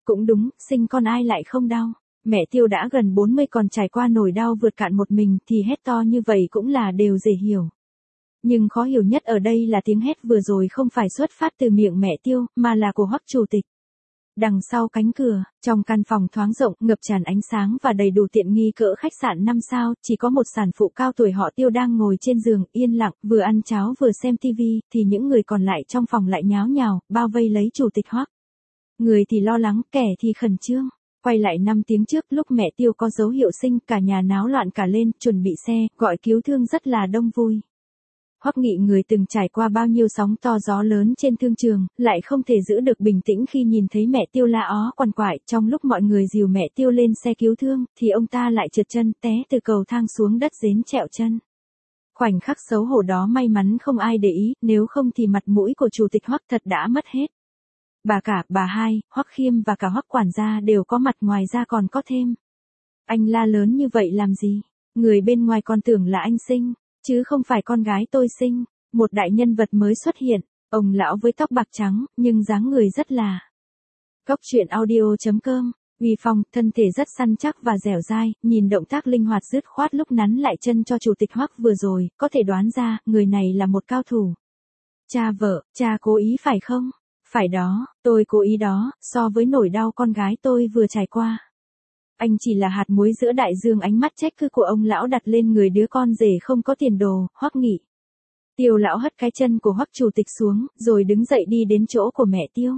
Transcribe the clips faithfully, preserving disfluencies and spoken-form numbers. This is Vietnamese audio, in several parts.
Cũng đúng, sinh con ai lại không đau. Mẹ Tiêu đã gần bốn mươi còn trải qua nỗi đau vượt cạn một mình thì hét to như vậy cũng là đều dễ hiểu. Nhưng khó hiểu nhất ở đây là tiếng hét vừa rồi không phải xuất phát từ miệng mẹ Tiêu, mà là của Hoắc chủ tịch. Đằng sau cánh cửa, trong căn phòng thoáng rộng, ngập tràn ánh sáng và đầy đủ tiện nghi cỡ khách sạn năm sao, chỉ có một sản phụ cao tuổi họ Tiêu đang ngồi trên giường, yên lặng, vừa ăn cháo vừa xem tivi, thì những người còn lại trong phòng lại nháo nhào, bao vây lấy chủ tịch Hoắc. Người thì lo lắng, kẻ thì khẩn trương. Quay lại năm tiếng trước, lúc mẹ Tiêu có dấu hiệu sinh, cả nhà náo loạn cả lên, chuẩn bị xe, gọi cứu thương rất là đông vui. Hoắc Nghị, người từng trải qua bao nhiêu sóng to gió lớn trên thương trường, lại không thể giữ được bình tĩnh khi nhìn thấy mẹ Tiêu la ó quằn quại. Trong lúc mọi người dìu mẹ Tiêu lên xe cứu thương, thì ông ta lại trượt chân, té từ cầu thang xuống đất rến trẹo chân. Khoảnh khắc xấu hổ đó may mắn không ai để ý, nếu không thì mặt mũi của chủ tịch Hoắc thật đã mất hết. Bà cả, bà hai, Hoắc Khiêm và cả Hoắc quản gia đều có mặt, ngoài ra còn có thêm. Anh la lớn như vậy làm gì? Người bên ngoài còn tưởng là anh sinh, chứ không phải con gái tôi sinh. Một đại nhân vật mới xuất hiện, ông lão với tóc bạc trắng, nhưng dáng người rất là. Cốc truyện audio chấm com, uy phong, thân thể rất săn chắc và dẻo dai, nhìn động tác linh hoạt dứt khoát lúc nắn lại chân cho chủ tịch Hoắc vừa rồi, có thể đoán ra, người này là một cao thủ. Cha vợ, cha cố ý phải không? Phải đó, tôi cố ý đó, so với nỗi đau con gái tôi vừa trải qua. Anh chỉ là hạt muối giữa đại dương. Ánh mắt trách cứ của ông lão đặt lên người đứa con rể không có tiền đồ, Hoắc Nghị. Tiêu lão hất cái chân của Hoắc chủ tịch xuống, rồi đứng dậy đi đến chỗ của mẹ Tiêu.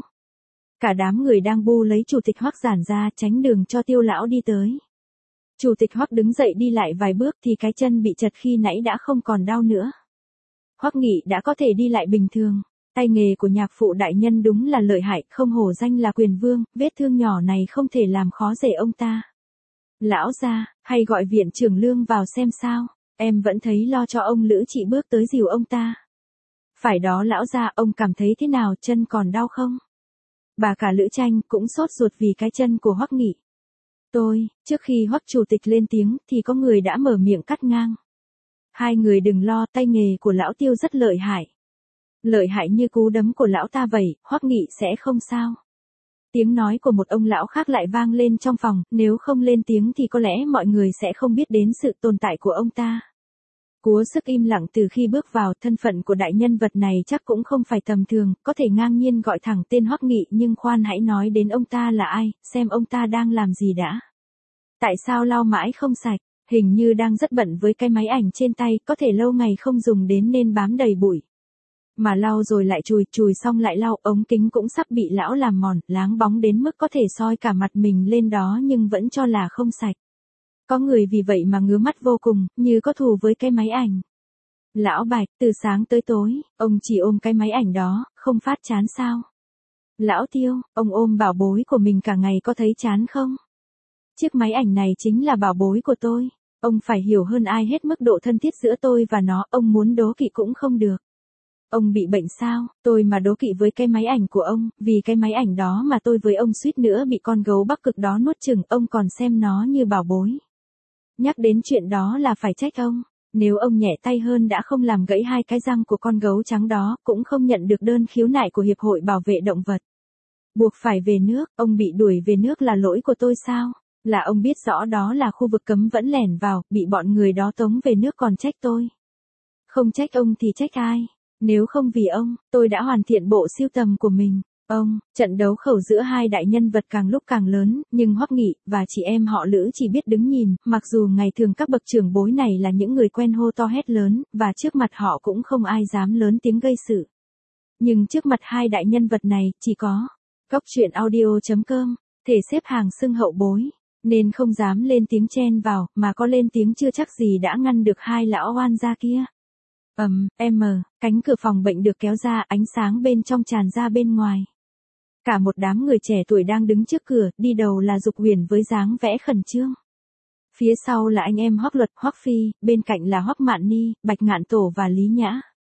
Cả đám người đang bu lấy chủ tịch Hoắc giản ra, tránh đường cho Tiêu lão đi tới. Chủ tịch Hoắc đứng dậy đi lại vài bước thì cái chân bị chật khi nãy đã không còn đau nữa. Hoắc Nghị đã có thể đi lại bình thường. Tay nghề của nhạc phụ đại nhân đúng là lợi hại, không hổ danh là quyền vương, vết thương nhỏ này không thể làm khó dễ ông ta. Lão gia, hay gọi viện trưởng Lương vào xem sao, em vẫn thấy lo cho ông Lữ chị bước tới dìu ông ta. Phải đó lão gia, ông cảm thấy thế nào, chân còn đau không? Bà cả Lữ Tranh cũng sốt ruột vì cái chân của Hoắc Nghị. Tôi, trước khi Hoắc chủ tịch lên tiếng thì có người đã mở miệng cắt ngang. Hai người đừng lo, tay nghề của lão Tiêu rất lợi hại. Lợi hại như cú đấm của lão ta vậy, Hoắc Nghị sẽ không sao. Tiếng nói của một ông lão khác lại vang lên trong phòng, nếu không lên tiếng thì có lẽ mọi người sẽ không biết đến sự tồn tại của ông ta. Cúa sức im lặng từ khi bước vào, thân phận của đại nhân vật này chắc cũng không phải tầm thường, có thể ngang nhiên gọi thẳng tên Hoắc Nghị, nhưng khoan hãy nói đến ông ta là ai, xem ông ta đang làm gì đã. Tại sao lau mãi không sạch, hình như đang rất bận với cái máy ảnh trên tay, có thể lâu ngày không dùng đến nên bám đầy bụi. Mà lau rồi lại chùi, chùi xong lại lau, ống kính cũng sắp bị lão làm mòn, láng bóng đến mức có thể soi cả mặt mình lên đó nhưng vẫn cho là không sạch. Có người vì vậy mà ngứa mắt vô cùng, như có thù với cái máy ảnh. Lão Bạch, từ sáng tới tối, ông chỉ ôm cái máy ảnh đó, không phát chán sao? Lão Tiêu, ông ôm bảo bối của mình cả ngày có thấy chán không? Chiếc máy ảnh này chính là bảo bối của tôi, ông phải hiểu hơn ai hết mức độ thân thiết giữa tôi và nó, ông muốn đố kỵ cũng không được. Ông bị bệnh sao, tôi mà đố kỵ với cái máy ảnh của ông, vì cái máy ảnh đó mà tôi với ông suýt nữa bị con gấu Bắc Cực đó nuốt chửng, ông còn xem nó như bảo bối. Nhắc đến chuyện đó là phải trách ông, nếu ông nhẹ tay hơn đã không làm gãy hai cái răng của con gấu trắng đó, cũng không nhận được đơn khiếu nại của Hiệp hội Bảo vệ Động vật. Buộc phải về nước, ông bị đuổi về nước là lỗi của tôi sao? Là ông biết rõ đó là khu vực cấm vẫn lẻn vào, bị bọn người đó tống về nước còn trách tôi. Không trách ông thì trách ai? Nếu không vì ông, tôi đã hoàn thiện bộ sưu tầm của mình. Ông, trận đấu khẩu giữa hai đại nhân vật càng lúc càng lớn, nhưng Hoắc Nghị và chị em họ Lữ chỉ biết đứng nhìn, mặc dù ngày thường các bậc trưởng bối này là những người quen hô to hét lớn, và trước mặt họ cũng không ai dám lớn tiếng gây sự. Nhưng trước mặt hai đại nhân vật này, chỉ có Cốc truyện audio chấm com, thể xếp hàng xưng hậu bối, nên không dám lên tiếng chen vào, mà có lên tiếng chưa chắc gì đã ngăn được hai lão oan gia kia. Ầm, um, em, cánh cửa phòng bệnh được kéo ra, ánh sáng bên trong tràn ra bên ngoài. Cả một đám người trẻ tuổi đang đứng trước cửa, đi đầu là Dục Huyền với dáng vẻ khẩn trương. Phía sau là anh em Hoắc Luật, Hoắc Phi, bên cạnh là Hoắc Mạn Ni, Bạch Ngạn Tổ và Lý Nhã.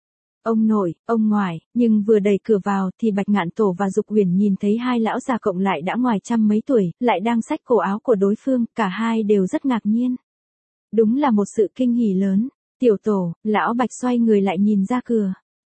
Ông nội, ông ngoại, nhưng vừa đẩy cửa vào thì Bạch Ngạn Tổ và Dục Huyền nhìn thấy hai lão già cộng lại đã ngoài trăm mấy tuổi, lại đang xách cổ áo của đối phương, cả hai đều rất ngạc nhiên. Đúng là một sự kinh hỉ lớn. Tiểu Tổ, lão Bạch xoay người lại nhìn ra cửa.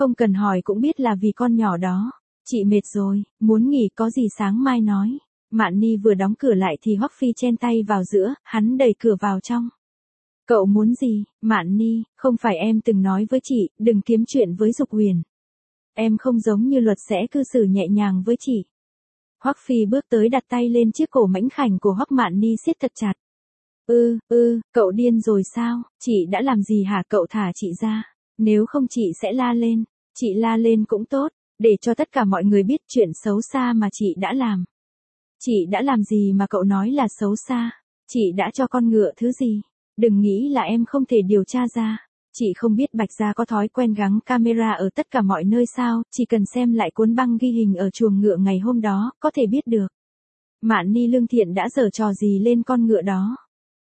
Không cần hỏi cũng biết là vì con nhỏ đó. Chị mệt rồi, muốn nghỉ có gì sáng mai nói. Mạn Ni vừa đóng cửa lại thì Hoắc Phi chen tay vào giữa, hắn đẩy cửa vào trong. Cậu muốn gì, Mạn Ni, không phải em từng nói với chị, đừng kiếm chuyện với Dục Huyền. Em không giống như Luật sẽ cư xử nhẹ nhàng với chị. Hoắc Phi bước tới đặt tay lên chiếc cổ mảnh khảnh của Hoắc Mạn Ni siết thật chặt. Ư, ư, cậu điên rồi sao, chị đã làm gì hả, cậu thả chị ra. Nếu không chị sẽ la lên, chị la lên cũng tốt, để cho tất cả mọi người biết chuyện xấu xa mà chị đã làm. Chị đã làm gì mà cậu nói là xấu xa, chị đã cho con ngựa thứ gì, đừng nghĩ là em không thể điều tra ra. Chị không biết Bạch Gia có thói quen gắn camera ở tất cả mọi nơi sao, chỉ cần xem lại cuốn băng ghi hình ở chuồng ngựa ngày hôm đó, có thể biết được. Mạn Ni lương thiện đã giở trò gì lên con ngựa đó.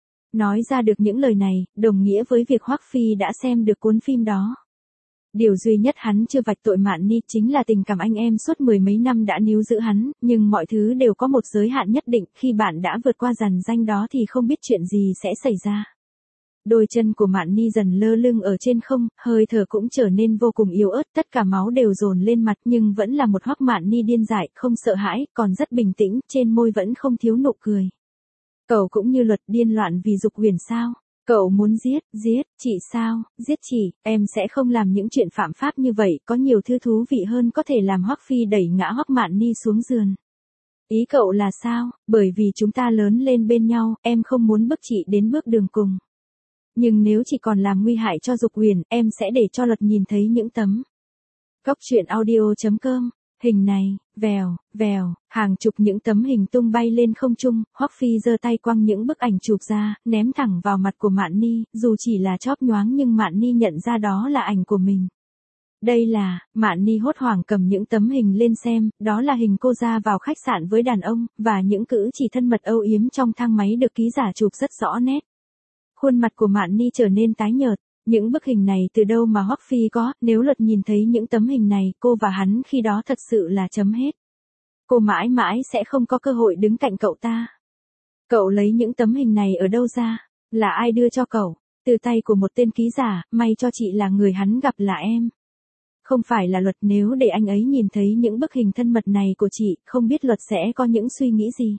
Nói ra được những lời này, đồng nghĩa với việc Hoắc Phi đã xem được cuốn phim đó. Điều duy nhất hắn chưa vạch tội Mạn Ni chính là tình cảm anh em suốt mười mấy năm đã níu giữ hắn, nhưng mọi thứ đều có một giới hạn nhất định, khi bạn đã vượt qua dàn ranh đó thì không biết chuyện gì sẽ xảy ra. Đôi chân của Mạn Ni dần lơ lửng ở trên không, hơi thở cũng trở nên vô cùng yếu ớt, tất cả máu đều dồn lên mặt nhưng vẫn là một Hoắc Mạn Ni điên dại, không sợ hãi, còn rất bình tĩnh, trên môi vẫn không thiếu nụ cười. Cậu cũng như Luật điên loạn vì Dục Huyền sao? Cậu muốn giết, giết, chị sao, giết chị, em sẽ không làm những chuyện phạm pháp như vậy, có nhiều thứ thú vị hơn có thể làm. Hoắc Phi đẩy ngã Hoắc Mạn Ni xuống giường. Ý cậu là sao, bởi vì chúng ta lớn lên bên nhau, em không muốn bức chị đến bước đường cùng. Nhưng nếu chị còn làm nguy hại cho Dục Huyền, em sẽ để cho Luật nhìn thấy những tấm. Góc truyện audio chấm com. Hình này, vèo, vèo, hàng chục những tấm hình tung bay lên không trung, Hoắc Phi giơ tay quăng những bức ảnh chụp ra, ném thẳng vào mặt của Mạn Ni, dù chỉ là chóp nhoáng nhưng Mạn Ni nhận ra đó là ảnh của mình. Đây là, Mạn Ni hốt hoảng cầm những tấm hình lên xem, đó là hình cô ra vào khách sạn với đàn ông, và những cử chỉ thân mật âu yếm trong thang máy được ký giả chụp rất rõ nét. Khuôn mặt của Mạn Ni trở nên tái nhợt. Những bức hình này từ đâu mà Hoắc Phi có, nếu Luật nhìn thấy những tấm hình này, cô và hắn khi đó thật sự là chấm hết. Cô mãi mãi sẽ không có cơ hội đứng cạnh cậu ta. Cậu lấy những tấm hình này ở đâu ra? Là ai đưa cho cậu? Từ tay của một tên ký giả, may cho chị là người hắn gặp là em. Không phải là Luật, nếu để anh ấy nhìn thấy những bức hình thân mật này của chị, không biết Luật sẽ có những suy nghĩ gì.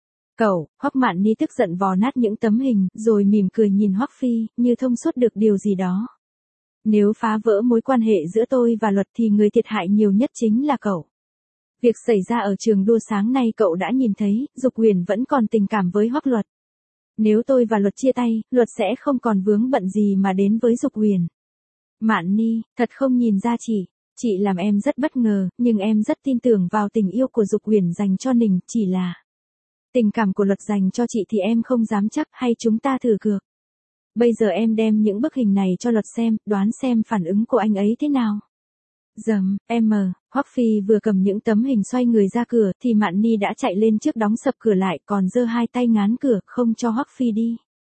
Cậu, Hoắc Mạn Ni tức giận vò nát những tấm hình, rồi mỉm cười nhìn Hoắc Phi, như thông suốt được điều gì đó. Nếu phá vỡ mối quan hệ giữa tôi và Luật thì người thiệt hại nhiều nhất chính là cậu. Việc xảy ra ở trường đua sáng nay cậu đã nhìn thấy, Dục Huyền vẫn còn tình cảm với Hoắc Luật. Nếu tôi và Luật chia tay, Luật sẽ không còn vướng bận gì mà đến với Dục Huyền. Mạn Ni, thật không nhìn ra chị. Chị làm em rất bất ngờ, nhưng em rất tin tưởng vào tình yêu của Dục Huyền dành cho Nình, chỉ là... Tình cảm của Luật dành cho chị thì em không dám chắc, hay chúng ta thử cược. Bây giờ em đem những bức hình này cho Luật xem, đoán xem phản ứng của anh ấy thế nào. Dầm, em mờ, Hoắc Phi vừa cầm những tấm hình xoay người ra cửa thì Mạn Ni đã chạy lên trước đóng sập cửa lại, còn giơ hai tay ngán cửa, không cho Hoắc Phi đi.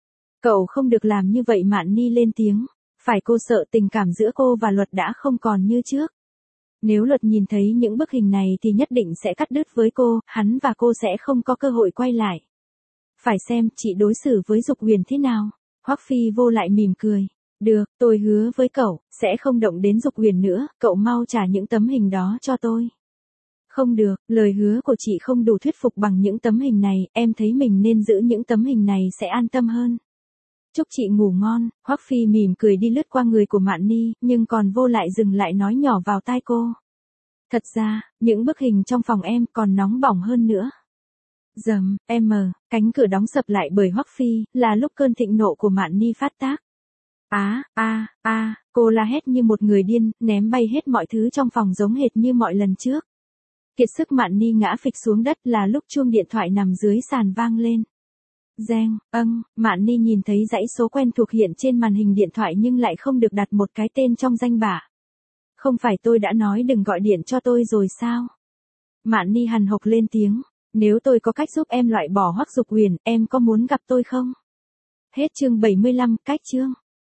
Cậu không được làm như vậy, Mạn Ni lên tiếng. Phải, cô sợ tình cảm giữa cô và Luật đã không còn như trước. Nếu Luật nhìn thấy những bức hình này thì nhất định sẽ cắt đứt với cô, hắn và cô sẽ không có cơ hội quay lại. Phải xem chị đối xử với Dục Huyền thế nào. Hoắc Phi vô lại mỉm cười. Được, tôi hứa với cậu, sẽ không động đến Dục Huyền nữa, cậu mau trả những tấm hình đó cho tôi. Không được, lời hứa của chị không đủ thuyết phục bằng những tấm hình này, em thấy mình nên giữ những tấm hình này sẽ an tâm hơn. Chúc chị ngủ ngon. Hoắc Phi mỉm cười đi lướt qua người của Mạn Ni, nhưng còn vô lại dừng lại nói nhỏ vào tai cô. Thật ra, những bức hình trong phòng em còn nóng bỏng hơn nữa. Dầm, em mờ, cánh cửa đóng sập lại bởi Hoắc Phi, là lúc cơn thịnh nộ của Mạn Ni phát tác. Á, a, a, cô la hét như một người điên, ném bay hết mọi thứ trong phòng giống hệt như mọi lần trước. Kiệt sức Mạn Ni ngã phịch xuống đất, là lúc chuông điện thoại nằm dưới sàn vang lên. Reng, âng, Mạn Ni nhìn thấy dãy số quen thuộc hiện trên màn hình điện thoại nhưng lại không được đặt một cái tên trong danh bạ. Không phải tôi đã nói đừng gọi điện cho tôi rồi sao? Mạn Ni hằn học lên tiếng. Nếu tôi có cách giúp em loại bỏ Hoắc Dục Huyền, em có muốn gặp tôi không? Hết chương bảy mươi lăm, cách chương.